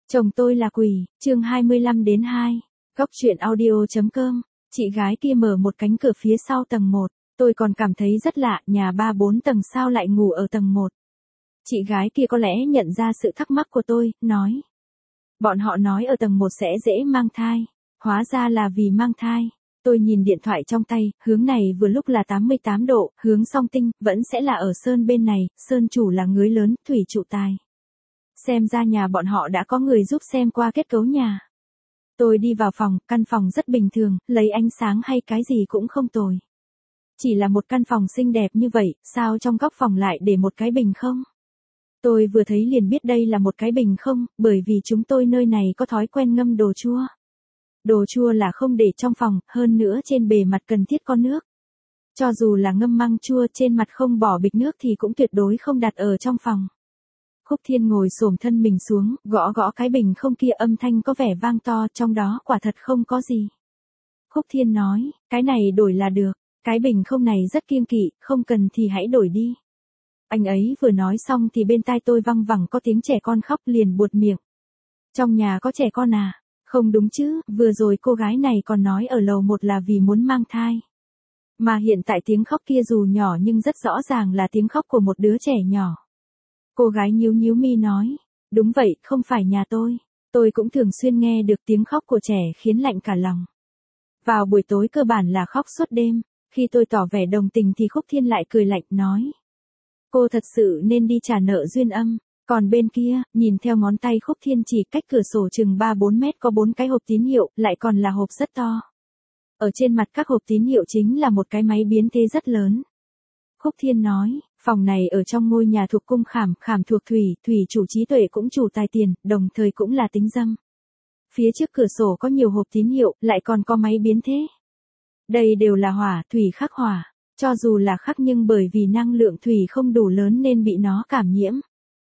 Chồng tôi là quỷ, chương 25-2. Góc truyện audio.com. Chị gái kia mở một cánh cửa phía sau tầng 1. Tôi còn cảm thấy rất lạ, nhà 3-4 tầng sao lại ngủ ở tầng 1. Chị gái kia có lẽ nhận ra sự thắc mắc của tôi, nói. Bọn họ nói ở tầng 1 sẽ dễ mang thai. Hóa ra là vì mang thai. Tôi nhìn điện thoại trong tay, hướng này vừa lúc là 88 độ, hướng Song Tinh, vẫn sẽ là ở Sơn bên này, Sơn chủ là ngưới lớn, thủy trụ tài. Xem ra nhà bọn họ đã có người giúp xem qua kết cấu nhà. Tôi đi vào phòng, căn phòng rất bình thường, lấy ánh sáng hay cái gì cũng không tồi. Chỉ là một căn phòng xinh đẹp như vậy, sao trong góc phòng lại để một cái bình không? Tôi vừa thấy liền biết đây là một cái bình không, bởi vì chúng tôi nơi này có thói quen ngâm đồ chua. Đồ chua là không để trong phòng, hơn nữa trên bề mặt cần thiết có nước. Cho dù là ngâm măng chua trên mặt không bỏ bịch nước thì cũng tuyệt đối không đặt ở trong phòng. Khúc Thiên ngồi xổm thân mình xuống, gõ gõ cái bình không kia, âm thanh có vẻ vang to, trong đó quả thật không có gì. Khúc Thiên nói, cái này đổi là được, cái bình không này rất kiêng kỵ, không cần thì hãy đổi đi. Anh ấy vừa nói xong thì bên tai tôi văng vẳng có tiếng trẻ con khóc, liền buột miệng. Trong nhà có trẻ con à? Không đúng chứ, vừa rồi cô gái này còn nói ở lầu 1 là vì muốn mang thai. Mà hiện tại tiếng khóc kia dù nhỏ nhưng rất rõ ràng là tiếng khóc của một đứa trẻ nhỏ. Cô gái nhíu nhíu mi nói, đúng vậy, không phải nhà tôi. Tôi cũng thường xuyên nghe được tiếng khóc của trẻ khiến lạnh cả lòng. Vào buổi tối cơ bản là khóc suốt đêm, khi tôi tỏ vẻ đồng tình thì Khúc Thiên lại cười lạnh nói. Cô thật sự nên đi trả nợ duyên âm. Còn bên kia, nhìn theo ngón tay Khúc Thiên chỉ cách cửa sổ chừng 3-4 mét có 4 cái hộp tín hiệu, lại còn là hộp rất to. Ở trên mặt các hộp tín hiệu chính là một cái máy biến thế rất lớn. Khúc Thiên nói, phòng này ở trong ngôi nhà thuộc cung Khảm, Khảm thuộc thủy, thủy chủ trí tuệ cũng chủ tài tiền, đồng thời cũng là tính dâm. Phía trước cửa sổ có nhiều hộp tín hiệu, lại còn có máy biến thế. Đây đều là hỏa, thủy khắc hỏa. Cho dù là khắc nhưng bởi vì năng lượng thủy không đủ lớn nên bị nó cảm nhiễm.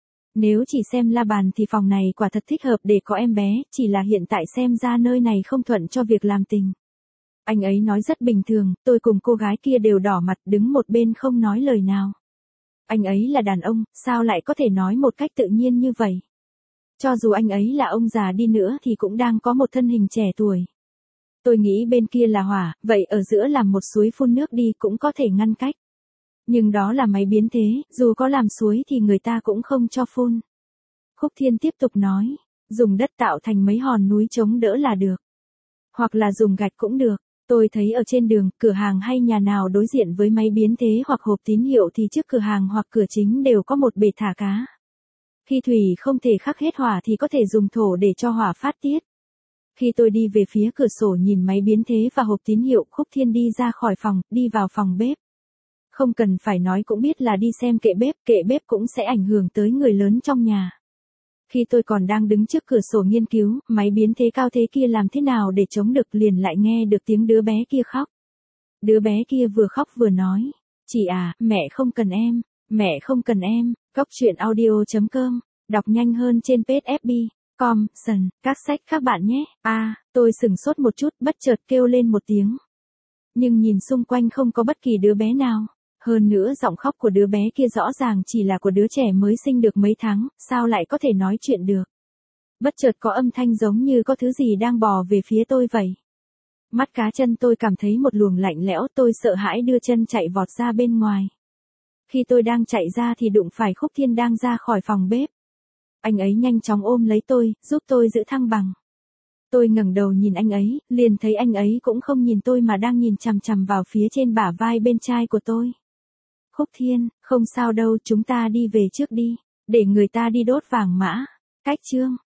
Nếu chỉ xem la bàn thì phòng này quả thật thích hợp để có em bé, chỉ là hiện tại xem ra nơi này không thuận cho việc làm tình. Anh ấy nói rất bình thường, tôi cùng cô gái kia đều đỏ mặt đứng một bên không nói lời nào. Anh ấy là đàn ông, sao lại có thể nói một cách tự nhiên như vậy? Cho dù anh ấy là ông già đi nữa thì cũng đang có một thân hình trẻ tuổi. Tôi nghĩ bên kia là hỏa, vậy ở giữa làm một suối phun nước đi cũng có thể ngăn cách. Nhưng đó là máy biến thế, dù có làm suối thì người ta cũng không cho phun. Khúc Thiên tiếp tục nói, dùng đất tạo thành mấy hòn núi chống đỡ là được. Hoặc là dùng gạch cũng được. Tôi thấy ở trên đường, cửa hàng hay nhà nào đối diện với máy biến thế hoặc hộp tín hiệu thì trước cửa hàng hoặc cửa chính đều có một bể thả cá. Khi thủy không thể khắc hết hỏa thì có thể dùng thổ để cho hỏa phát tiết. Khi tôi đi về phía cửa sổ nhìn máy biến thế và hộp tín hiệu, Khúc Thiên đi ra khỏi phòng, đi vào phòng bếp. Không cần phải nói cũng biết là đi xem kệ bếp cũng sẽ ảnh hưởng tới người lớn trong nhà. Khi tôi còn đang đứng trước cửa sổ nghiên cứu, máy biến thế cao thế kia làm thế nào để chống được, liền lại nghe được tiếng đứa bé kia khóc. Đứa bé kia vừa khóc vừa nói, chị à, mẹ không cần em, mẹ không cần em. Góc truyện audio.com, đọc nhanh hơn trên page fb.com, các sách các bạn nhé. Tôi sửng sốt một chút, bất chợt kêu lên một tiếng. Nhưng nhìn xung quanh không có bất kỳ đứa bé nào. Hơn nữa giọng khóc của đứa bé kia rõ ràng chỉ là của đứa trẻ mới sinh được mấy tháng, sao lại có thể nói chuyện được. Bất chợt có âm thanh giống như có thứ gì đang bò về phía tôi vậy. Mắt cá chân tôi cảm thấy một luồng lạnh lẽo, tôi sợ hãi đưa chân chạy vọt ra bên ngoài. Khi tôi đang chạy ra thì đụng phải Khúc Thiên đang ra khỏi phòng bếp. Anh ấy nhanh chóng ôm lấy tôi, giúp tôi giữ thăng bằng. Tôi ngẩng đầu nhìn anh ấy, liền thấy anh ấy cũng không nhìn tôi mà đang nhìn chằm chằm vào phía trên bả vai bên trái của tôi. Khúc Thiên, không sao đâu, chúng ta đi về trước đi, để người ta đi đốt vàng mã. Cách chương